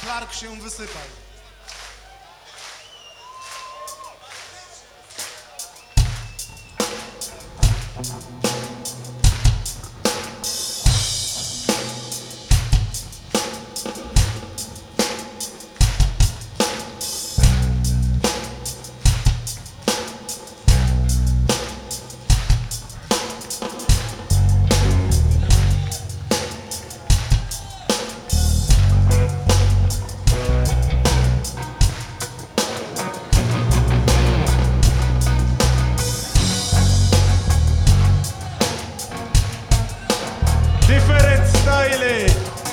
Clark się wysypał. Different style.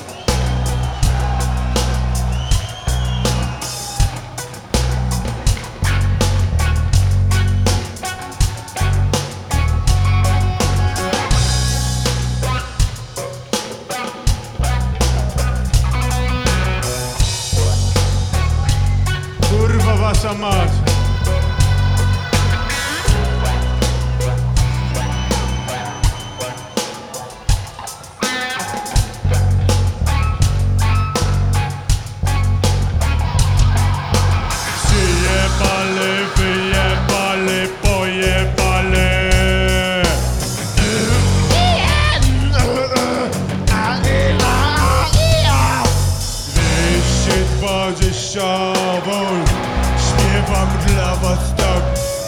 Kurwa wasza mać. Przyjebali, wyjebali, pojebali. 220 volt, śpiewam dla was tak.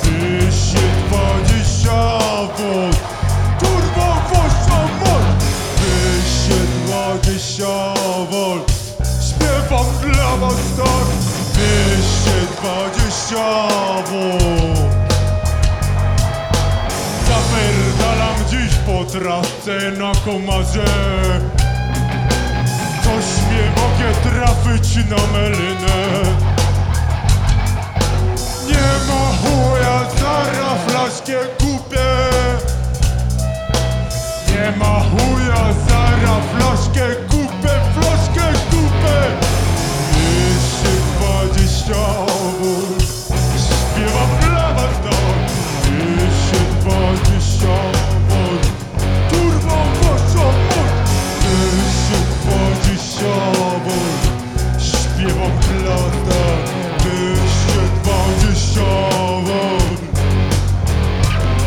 220 volt, kurwa wasza moc. 220 volt, śpiewam dla was tak. 220 volt. Zapierdalam dziś po trasce na komarze. Coś mnie mogę trafić na melinę. Nie ma chuja, zaraz flaszkę kupię. Nie ma chuja, zaraz flaszkę kupię, flaszkę kupię. 220 volt, śpiewam dla was tak. 220 volt, kurwa wasza moc. 220 volt, śpiewam dla was tak. 220 volt.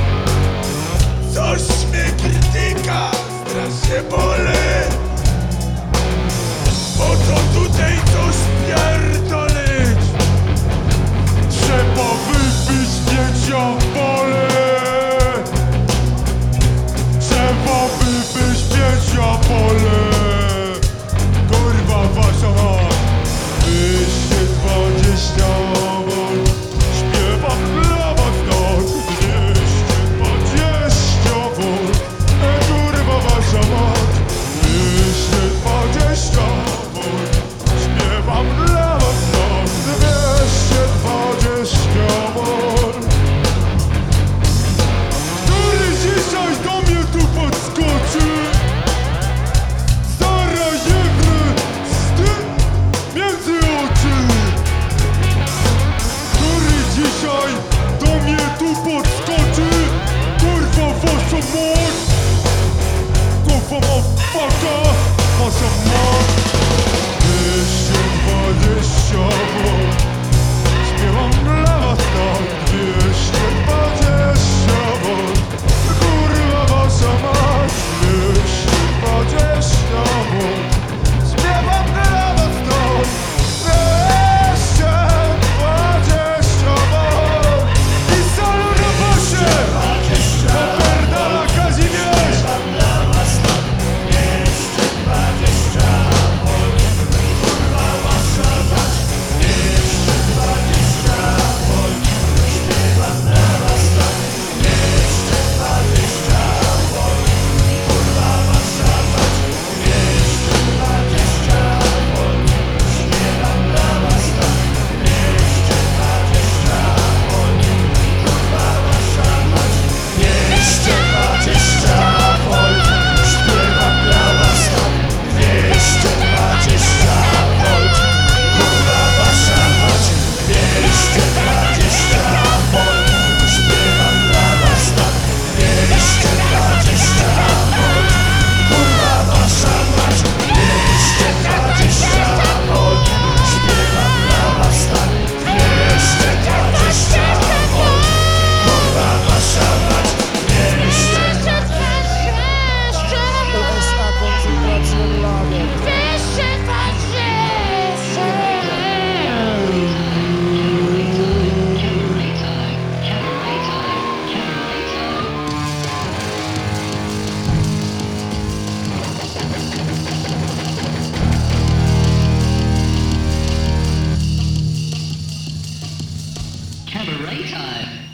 Cabaret time.